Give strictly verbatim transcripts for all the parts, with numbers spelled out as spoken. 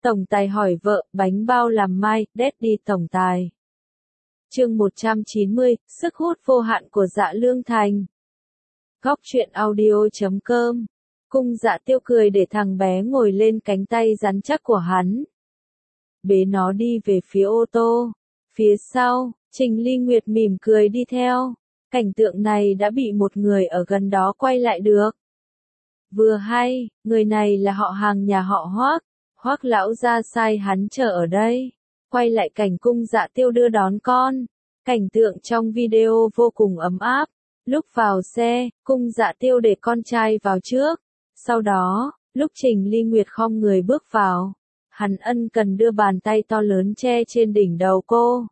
Tổng tài hỏi vợ, bánh bao làm mai, Daddy tổng tài. Chương một trăm chín mươi, sức hút vô hạn của Dạ Lương Thành. Góc truyện audio chấm com. Cung Dạ Tiêu cười để thằng bé ngồi lên cánh tay rắn chắc của hắn. Bế nó đi về phía ô tô. Phía sau, Trình Ly Nguyệt mỉm cười đi theo. Cảnh tượng này đã bị một người ở gần đó quay lại được. Vừa hay, người này là họ hàng nhà họ Hoác. Hoác lão gia sai hắn chờ ở đây. Quay lại cảnh Cung Dạ Tiêu đưa đón con. Cảnh tượng trong video vô cùng ấm áp. Lúc vào xe, Cung Dạ Tiêu để con trai vào trước. Sau đó, lúc Trình Ly Nguyệt khom người bước vào, hắn ân cần đưa bàn tay to lớn che trên đỉnh đầu cô.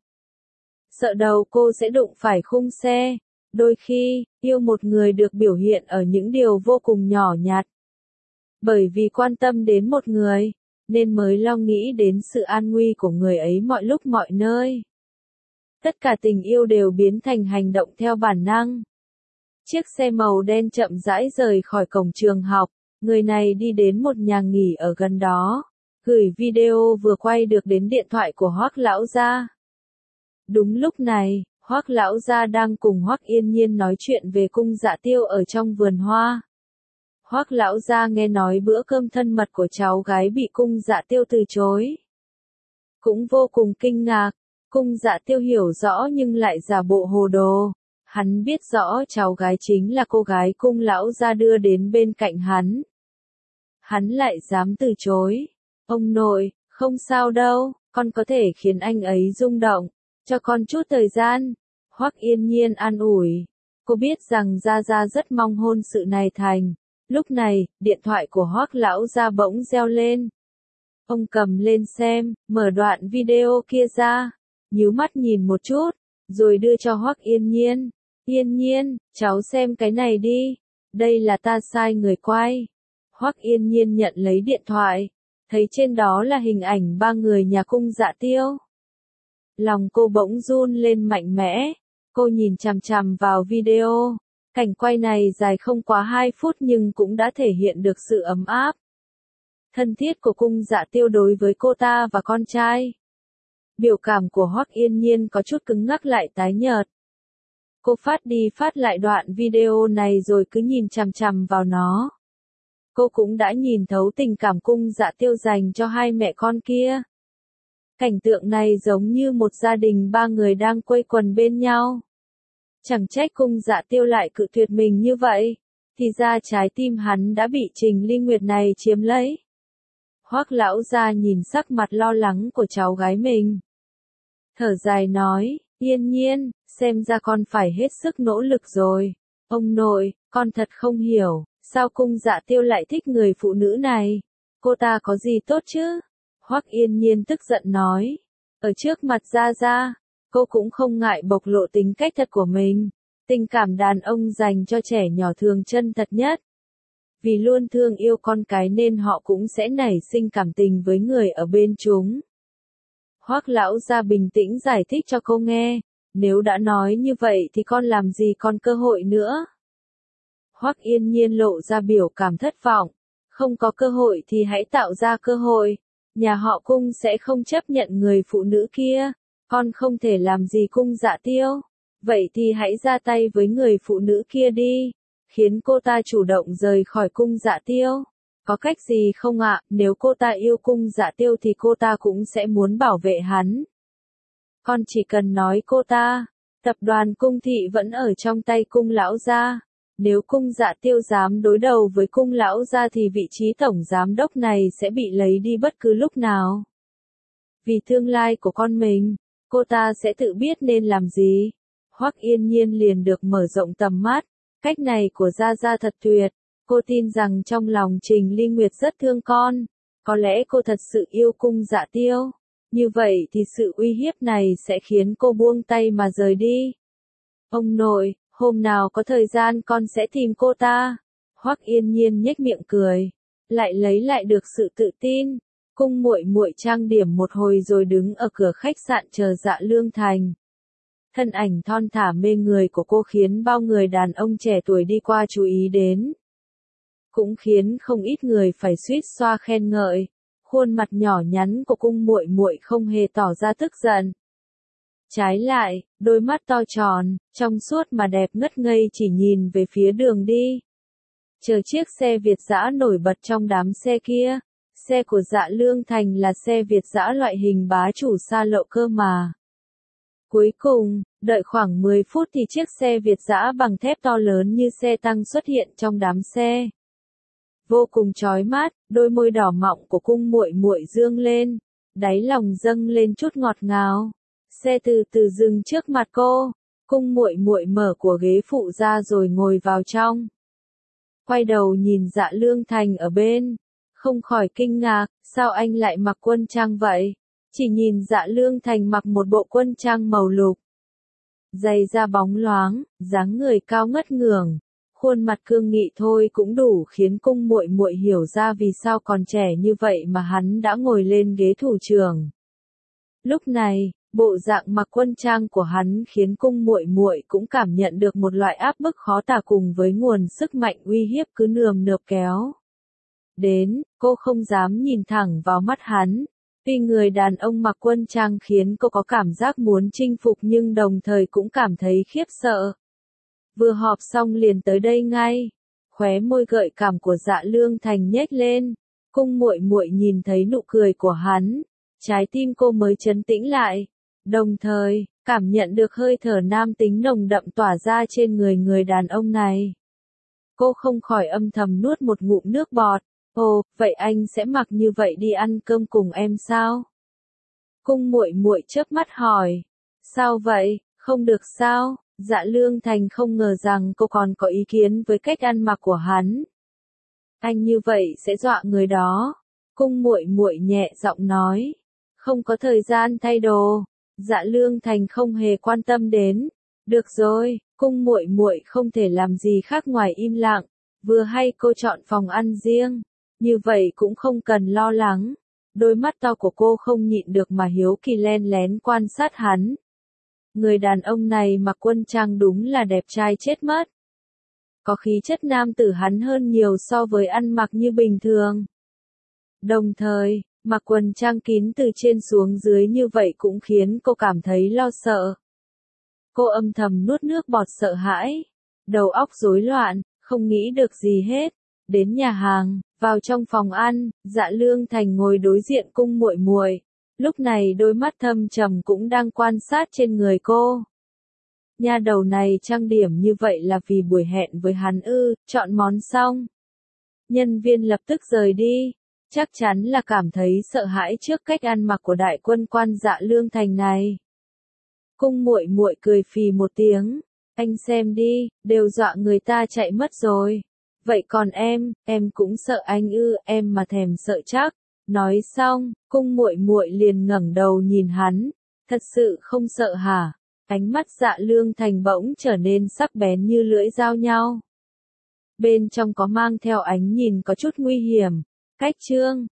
Sợ đầu cô sẽ đụng phải khung xe. Đôi khi, yêu một người được biểu hiện ở những điều vô cùng nhỏ nhặt. Bởi vì quan tâm đến một người, nên mới lo nghĩ đến sự an nguy của người ấy mọi lúc mọi nơi. Tất cả tình yêu đều biến thành hành động theo bản năng. Chiếc xe màu đen chậm rãi rời khỏi cổng trường học, người này đi đến một nhà nghỉ ở gần đó, gửi video vừa quay được đến điện thoại của Hoác lão gia. Đúng lúc này, Hoác lão gia đang cùng Hoác Yên Nhiên nói chuyện về Cung Dạ Tiêu ở trong vườn hoa. Hoác lão gia nghe nói bữa cơm thân mật của cháu gái bị Cung Dạ Tiêu từ chối. Cũng vô cùng kinh ngạc, Cung Dạ Tiêu hiểu rõ nhưng lại giả bộ hồ đồ. Hắn biết rõ cháu gái chính là cô gái Cung lão gia đưa đến bên cạnh hắn. Hắn lại dám từ chối. Ông nội, không sao đâu, con có thể khiến anh ấy rung động. Cho con chút thời gian. Hoác Yên Nhiên an ủi. Cô biết rằng Gia Gia rất mong hôn sự này thành. Lúc này, điện thoại của Hoác lão gia bỗng reo lên. Ông cầm lên xem, mở đoạn video kia ra, nhíu mắt nhìn một chút, rồi đưa cho Hoác Yên Nhiên. Yên Nhiên, cháu xem cái này đi, đây là ta sai người quay. Hoác Yên Nhiên nhận lấy điện thoại, thấy trên đó là hình ảnh ba người nhà Cung Dạ Tiêu. Lòng cô bỗng run lên mạnh mẽ, cô nhìn chằm chằm vào video. Cảnh quay này dài không quá hai phút nhưng cũng đã thể hiện được sự ấm áp, thân thiết của Cung Dạ Tiêu đối với cô ta và con trai. Biểu cảm của Hoác Yên Nhiên có chút cứng ngắc lại tái nhợt. Cô phát đi phát lại đoạn video này rồi cứ nhìn chằm chằm vào nó. Cô cũng đã nhìn thấu tình cảm Cung Dạ Tiêu dành cho hai mẹ con kia. Cảnh tượng này giống như một gia đình ba người đang quây quần bên nhau. Chẳng trách Cung Dạ Tiêu lại cự tuyệt mình như vậy, thì ra trái tim hắn đã bị Trình Ly Nguyệt này chiếm lấy. Hoác lão gia nhìn sắc mặt lo lắng của cháu gái mình. Thở dài nói, Yên Nhiên, xem ra con phải hết sức nỗ lực rồi. Ông nội, con thật không hiểu, sao Cung Dạ Tiêu lại thích người phụ nữ này? Cô ta có gì tốt chứ? Hoác Yên Nhiên tức giận nói. Ở trước mặt Gia Gia, cô cũng không ngại bộc lộ tính cách thật của mình. Tình cảm đàn ông dành cho trẻ nhỏ thường chân thật nhất. Vì luôn thương yêu con cái nên họ cũng sẽ nảy sinh cảm tình với người ở bên chúng. Hoác lão gia bình tĩnh giải thích cho cô nghe. Nếu đã nói như vậy thì con làm gì còn cơ hội nữa. Hoác Yên Nhiên lộ ra biểu cảm thất vọng. Không có cơ hội thì hãy tạo ra cơ hội. Nhà họ Cung sẽ không chấp nhận người phụ nữ kia. Con không thể làm gì Cung Dạ Tiêu. Vậy thì hãy ra tay với người phụ nữ kia đi. Khiến cô ta chủ động rời khỏi Cung Dạ Tiêu. Có cách gì không ạ? Nếu cô ta yêu Cung Dạ Tiêu thì cô ta cũng sẽ muốn bảo vệ hắn. Con chỉ cần nói cô ta. Tập đoàn Cung Thị vẫn ở trong tay Cung lão gia. Nếu Cung Dạ Tiêu dám đối đầu với Cung lão gia thì vị trí tổng giám đốc này sẽ bị lấy đi bất cứ lúc nào. Vì tương lai của con mình, cô ta sẽ tự biết nên làm gì. Hoác Yên Nhiên liền được mở rộng tầm mắt. Cách này của Gia Gia thật tuyệt. Cô tin rằng trong lòng Trình Ly Nguyệt rất thương con. Có lẽ cô thật sự yêu Cung Dạ Tiêu. Như vậy thì sự uy hiếp này sẽ khiến cô buông tay mà rời đi. Ông nội, hôm nào có thời gian con sẽ tìm cô ta. Hoác Yên Nhiên nhếch miệng cười. Lại lấy lại được sự tự tin. Cung muội muội trang điểm một hồi rồi đứng ở cửa khách sạn chờ Dạ Lương Thành. Thân ảnh thon thả mê người của cô khiến bao người đàn ông trẻ tuổi đi qua chú ý đến. Cũng khiến không ít người phải suýt xoa khen ngợi. Khuôn mặt nhỏ nhắn của cung muội muội không hề tỏ ra tức giận. Trái lại, đôi mắt to tròn, trong suốt mà đẹp ngất ngây chỉ nhìn về phía đường đi. Chờ chiếc xe Việt dã nổi bật trong đám xe kia. Xe của Dạ Lương Thành là xe Việt dã loại hình bá chủ xa lộ cơ mà. Cuối cùng, đợi khoảng mười phút thì chiếc xe Việt dã bằng thép to lớn như xe tăng xuất hiện trong đám xe. Vô cùng chói mắt, đôi môi đỏ mọng của cung muội muội dương lên, đáy lòng dâng lên chút ngọt ngào. Xe từ từ dừng trước mặt cô, cung muội muội mở của ghế phụ ra rồi ngồi vào trong. Quay đầu nhìn Dạ Lương Thành ở bên, không khỏi kinh ngạc, sao anh lại mặc quân trang vậy? Chỉ nhìn Dạ Lương Thành mặc một bộ quân trang màu lục. Giày da bóng loáng, dáng người cao ngất ngưởng, khuôn mặt cương nghị thôi cũng đủ khiến cung muội muội hiểu ra vì sao còn trẻ như vậy mà hắn đã ngồi lên ghế thủ trưởng. Lúc này, bộ dạng mặc quân trang của hắn khiến cung muội muội cũng cảm nhận được một loại áp bức khó tả cùng với nguồn sức mạnh uy hiếp cứ nườm nượp kéo đến, cô không dám nhìn thẳng vào mắt hắn. Tuy người đàn ông mặc quân trang khiến cô có cảm giác muốn chinh phục nhưng đồng thời cũng cảm thấy khiếp sợ. Vừa họp xong liền tới đây ngay. Khóe môi gợi cảm của Dạ Lương Thành nhếch lên. Cung muội muội nhìn thấy nụ cười của hắn, trái tim cô mới trấn tĩnh lại. Đồng thời, cảm nhận được hơi thở nam tính nồng đậm tỏa ra trên người người đàn ông này. Cô không khỏi âm thầm nuốt một ngụm nước bọt. Ồ, vậy anh sẽ mặc như vậy đi ăn cơm cùng em sao? Cung muội muội chớp mắt hỏi. Sao vậy, không được sao? Dạ Lương Thành không ngờ rằng cô còn có ý kiến với cách ăn mặc của hắn. Anh như vậy sẽ dọa người đó. Cung muội muội nhẹ giọng nói. Không có thời gian thay đồ. Dạ Lương Thành không hề quan tâm đến. Được rồi, cung muội muội không thể làm gì khác ngoài im lặng. Vừa hay cô chọn phòng ăn riêng. Như vậy cũng không cần lo lắng. Đôi mắt to của cô không nhịn được mà hiếu kỳ len lén quan sát hắn. Người đàn ông này mặc quân trang đúng là đẹp trai chết mất. Có khí chất nam tử hắn hơn nhiều so với ăn mặc như bình thường. Đồng thời, mặc quần trang kín từ trên xuống dưới như vậy cũng khiến cô cảm thấy lo sợ. Cô âm thầm nuốt nước bọt sợ hãi. Đầu óc rối loạn, không nghĩ được gì hết. Đến nhà hàng, vào trong phòng ăn, Dạ Lương Thành ngồi đối diện cung muội muội. Lúc này đôi mắt thâm trầm cũng đang quan sát trên người cô. Nha đầu này trang điểm như vậy là vì buổi hẹn với hắn ư? Chọn món xong. Nhân viên lập tức rời đi. Chắc chắn là cảm thấy sợ hãi trước cách ăn mặc của đại quân quan Dạ Lương Thành này. Cung muội muội cười phì một tiếng. Anh xem đi, đều dọa người ta chạy mất rồi. Vậy còn em, em cũng sợ anh ư? Em mà thèm sợ chắc. Nói xong, cung muội muội liền ngẩng đầu nhìn hắn. Thật sự không sợ hả? Ánh mắt Dạ Lương Thành bỗng trở nên sắc bén như lưỡi dao nhau. Bên trong có mang theo ánh nhìn có chút nguy hiểm. Cách chương